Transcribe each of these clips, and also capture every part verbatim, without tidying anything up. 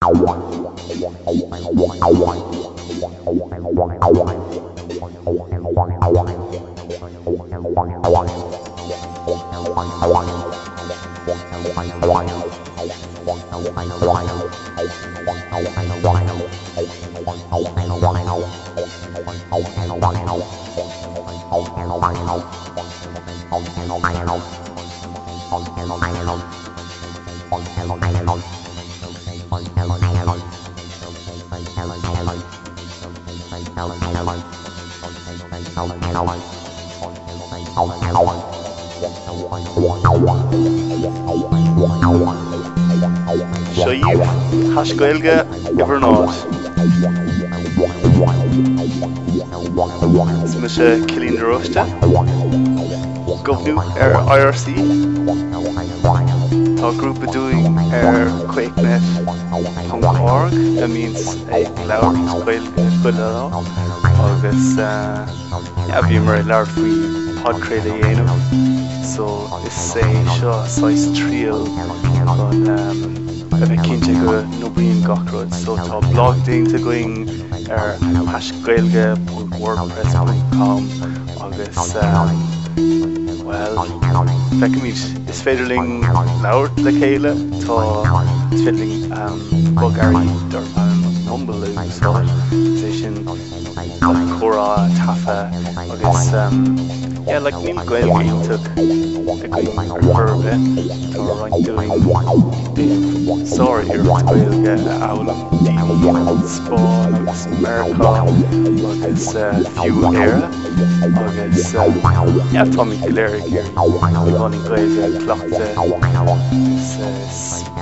Shaib, Hashgailga, Evernote. Smisha Killeen Rosta, Govnu er I R C, Tá group doing er QuakeNet dot org, that means a cloud Sgailga Sgailga, agus yeah, bhí mar leir faoi podcréile dhéanamh, so is sé seo sais trial chun a bheith cinnte go nó bíon gachróid, so tá blog déanta going ar hashgailge dot wordpress dot com agus um, well, feicimid is féidirling leabhart le chéile, tá is féidirling um, bug airí dar an numbalú, so sé sin chora tafa agus um, yeah, like níl gailge took a going ar churbe tá right doing the sorry ar gailge álam díl Spawn agus America agus fiú éire agus yeah, tá mí go léir ar bhainnig gailge clochta is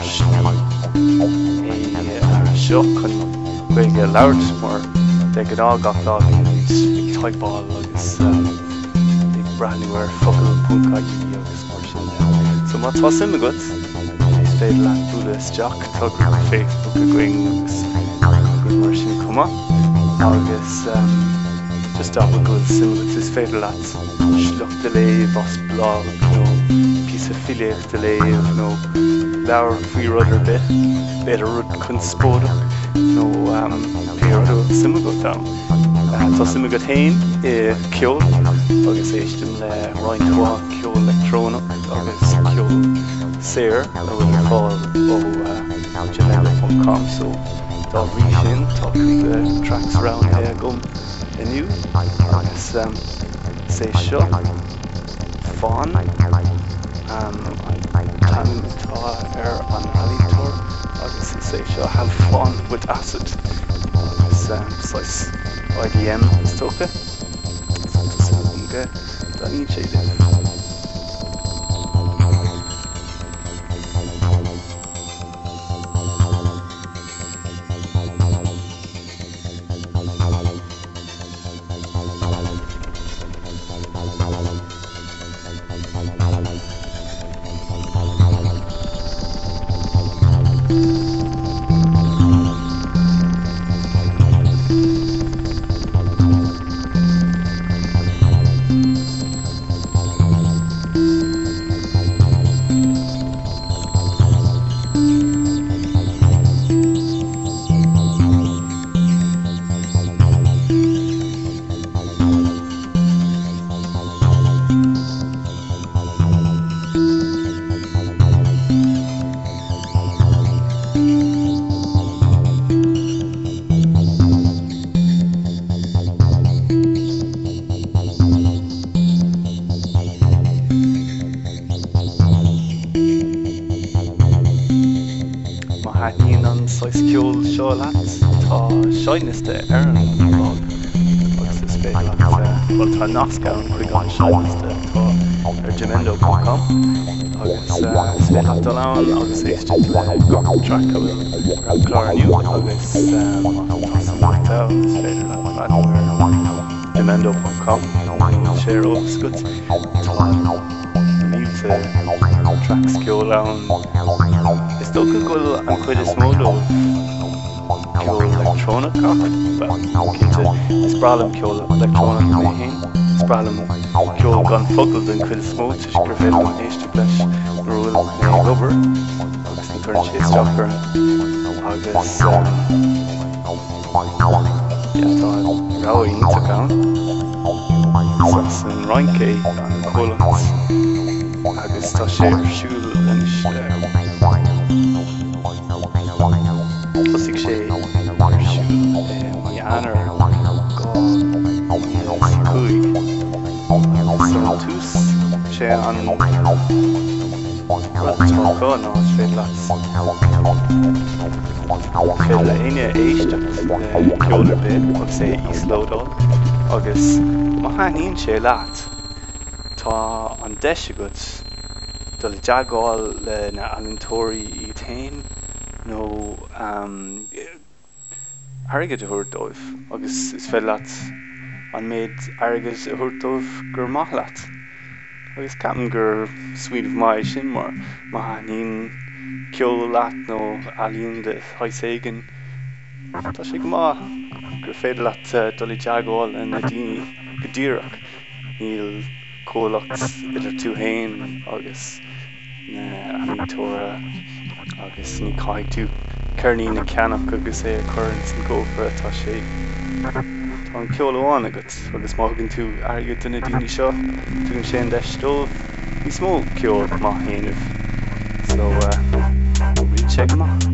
ar seo chun gailge labhart mar de go dá gach lá ag typeáil agus brandúir focail punca agus mar sin. So má tá sim agat is féidir leat bualadh isteach tugadh ar Facebook a going agus go mar sin cuma agus just dá go sim agat is féidir leat slucht de léamh os blog nó pís affiliate de léamh nó leabhar faoi rud ar bit beidir rud chun spóideach nó pe rud sim agat am. Tá sim agat hain i ceol agus éistim le roiinchua ceol electrónach agus ceol saor a bhfuil fáil ó jamendo dot com, so dá bhí sin tá cúpla tracks round é gom inniu agus sé seo fáin can tá ar an alitor agus sé seo have fun with acid agus sais I D M stocha da ní sé Seiniste ar an blog agus is féidir well tá nascán chuig an seiniste tá ar jamendo dot com agus is féidir dá lán agus éiste le gach track a bhfuil ar chláirniu agus tá is féidir le ar jamendo dot com séar ógus gut tá mílte tracks ceol ann is dócha gúil an chuid is módó ceol electronic well cinnte is bralam ceol electronic mé hain is bralam ceol gan focail den chuil smó is gur féidir an éiste leis mar bhfuil mé gobar agus an tuireann sé isteach ar agus um, yeah, tá rá ionach ann sa san roinché an chomhlacht agus tá sé ar siúl inis thosaigh sé ar siúl mai anar gá mhíle sa cúig san tús sé an rud tá ná féad leat féad le aine éisteacht ceolar bit agus é íoslódáil agus má haíonn sé leat tá an deise agat dul i deagáil le na ealaíontóirí i tain nó airgid a thuairdóibh agus is féad leat an méid airgid a thuairdóibh gur maith leat agus ceapan gur suíomh maiid sin mar má haíonn ceola leat nó ealaíon de thois éigean tá sé go maith gur féidir leat dul i deagáil na daoine go díreach níl comhlacht idir tú féin agus na ealaíontóra agus ní caiigh tú cearnaí na ceannach agus é a churann san gcóbhra tá sé tá an ceola amháin agat agus má thugann tú airgid do na daoine seo tugann sé an deistóibh ní smó ceol má dhéanamh so ríd sé go maith.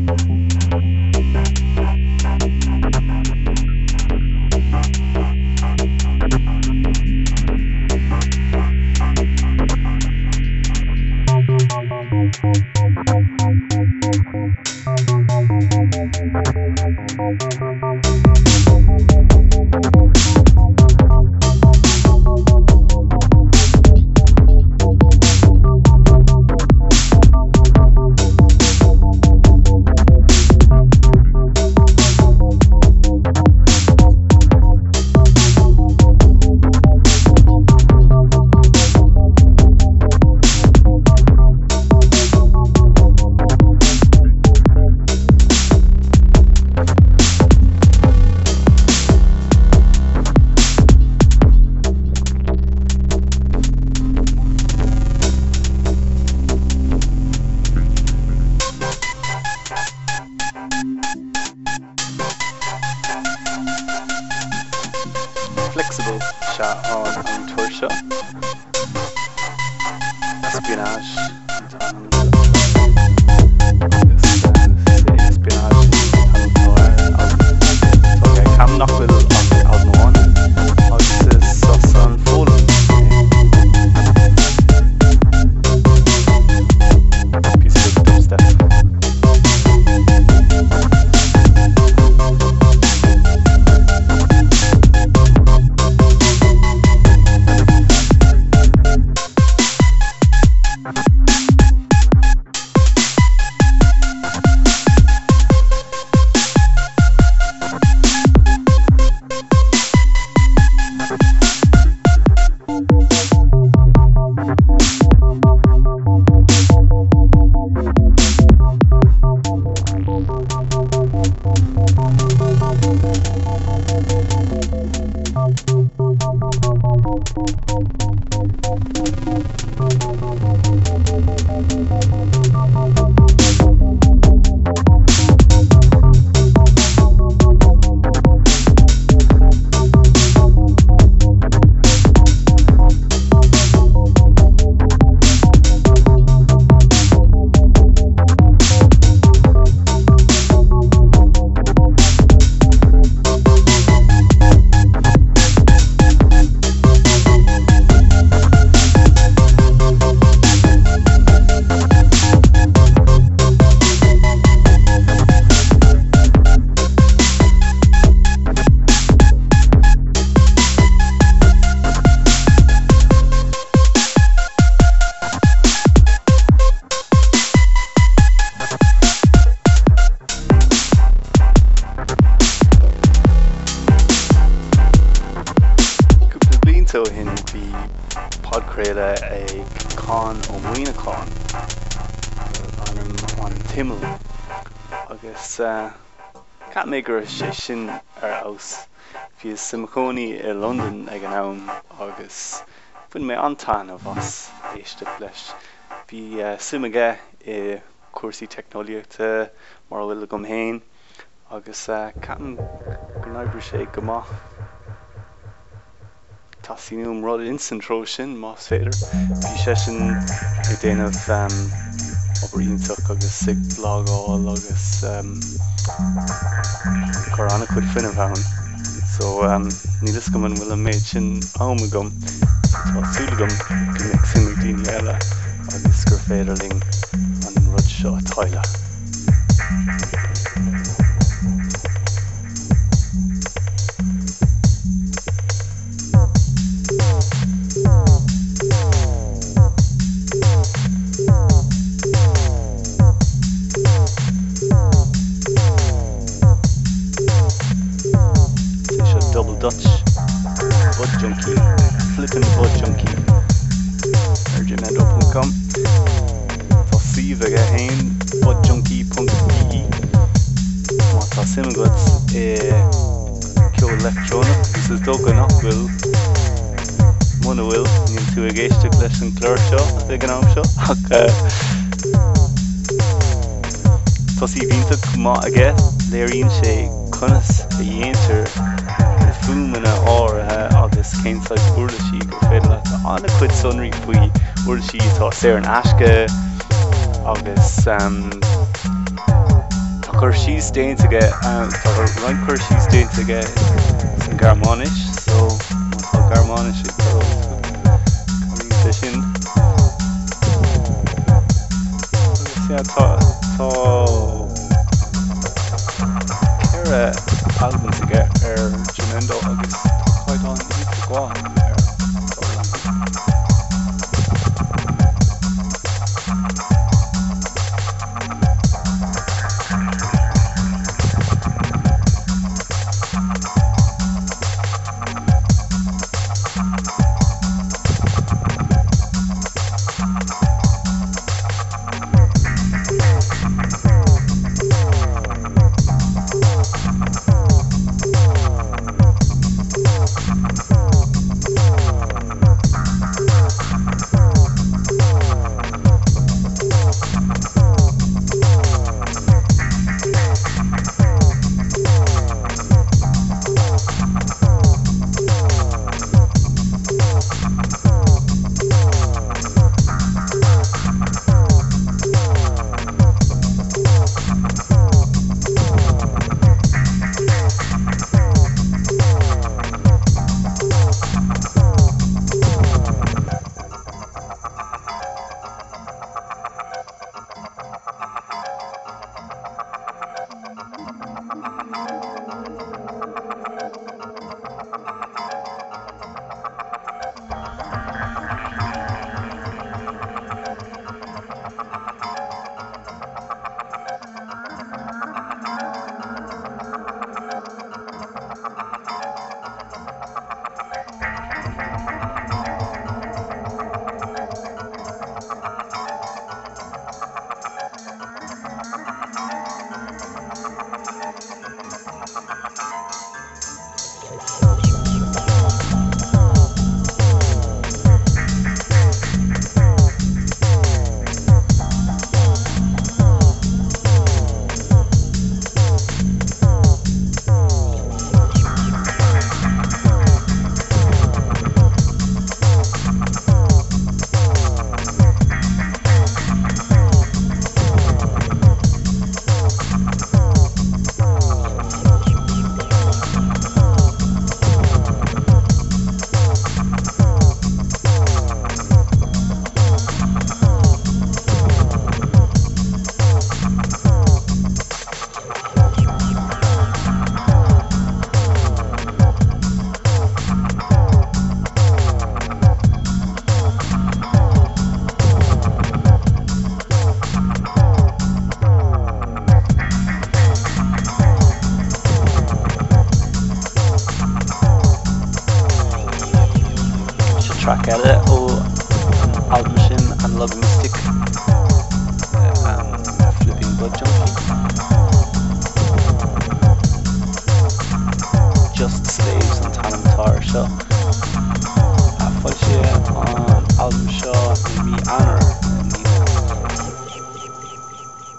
Flexible se an an túir seo espionage espionage cam nach bhfuil almáin agus is sos an fólam piece of dubstep. So hin bhí podcréile ag cáin ó Muoinecán an an timil agus ceap mé gur sé sin ar aus bhí simachóní i London ag an am agus bhain mé antáin a bhas éisteach leis bhí sumaige i cuasaí technoliaachta mar bhfuil gom héin agus ceapan go n-oibriú sé go maith tasíonn rud instant tro sin más féidir bhí sé sin ag déanamh um, obair ionach agus sig blágáil agus um, chur anna chud fuinneamh ann so um, nílas go man bhfuil an méid sin am agam tásúla gom go mixing ag daoine eile agus gur féidirling an rud seo a táille. Double Dutch Bud Junkie, flipping Bud Junkie ar gmail dot com. Tá suíomh aige hain budjunkie dot b e má tá sim agat i ceol electrónach agus is dócha nach bhfuil muna bhfuil níl tú ag éisteach leis an clár seo ag an am seo ach tá sí bhíntaach má aige léiríonn sé conas a dhéantar fúmana áirithe agus céinsáid uirlisí gur féidir le anna cuid sonraí faoi uirlisí tá sé an aisce agus um, tá chuir síos déantaige um, tá roinn chuir síos déantaige san Gearmánis so má tá Gearmánis ag choíonn sé sin agus yeah, tá tá ceire albums aige ar Jamendo agus chuid an íoc gháin ar track eile ó album sin an Love Mystic um, Flipping Bud Junkie Just Slaves an Tanam Tar seo a fáil sé an album seo i mí anar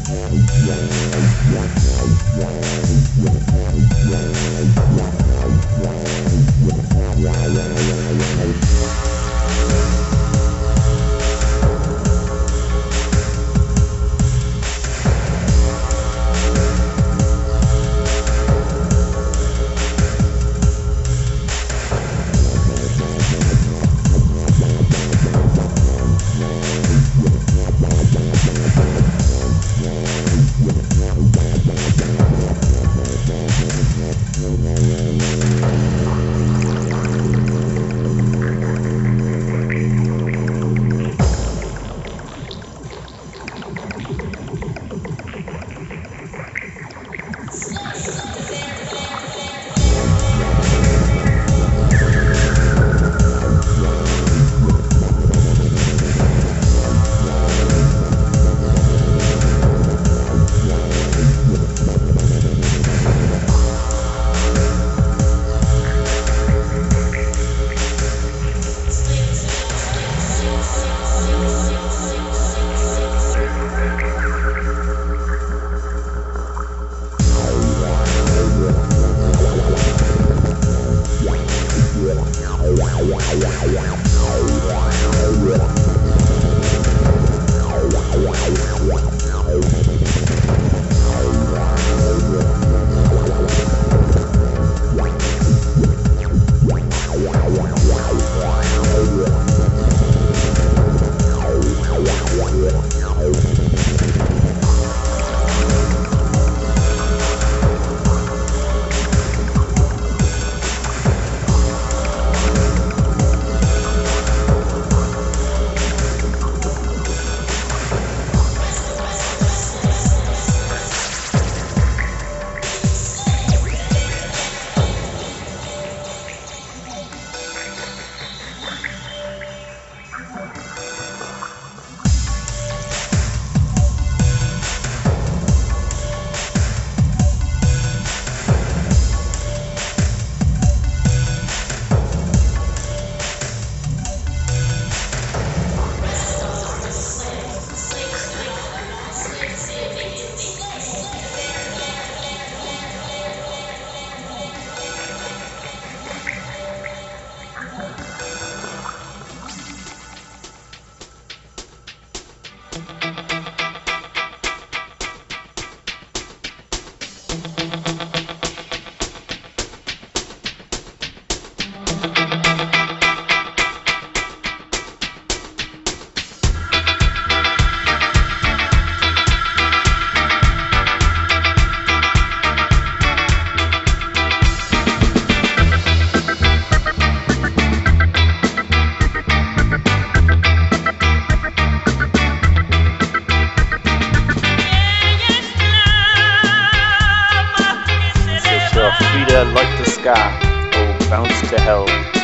Frida Like the Ska, or Bounce to Hell.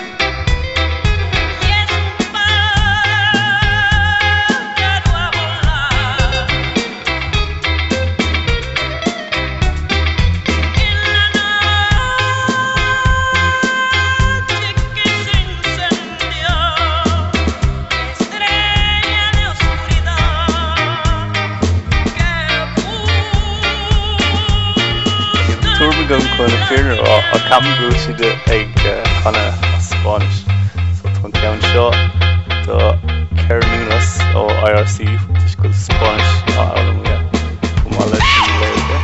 Turbagan chun a fearnar a camú siad ag chuna Spáis. So tá ceann seo do Ceirniúnas ó I R C, tuis go Spáis á Ealaí go má leis an léirge.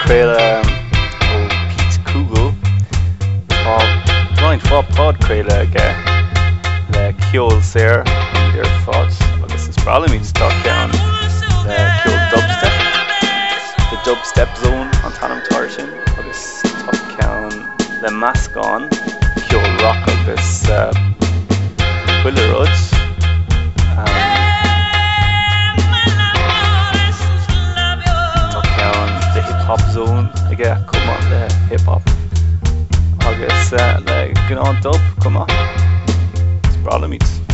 Podcréile ó Pete Kugel á bhain fá podcréile aige le ceol saor ar fád agus is brala míid tá ceann le ceol dubstep the dubstep zone an tanam táir sin agus tá ceann le meascán ceol rock agus uh, chuile rud um, tá ceann le hip hop zone aige cumá le hip hop agus uh, le gná dub cumá is brala míid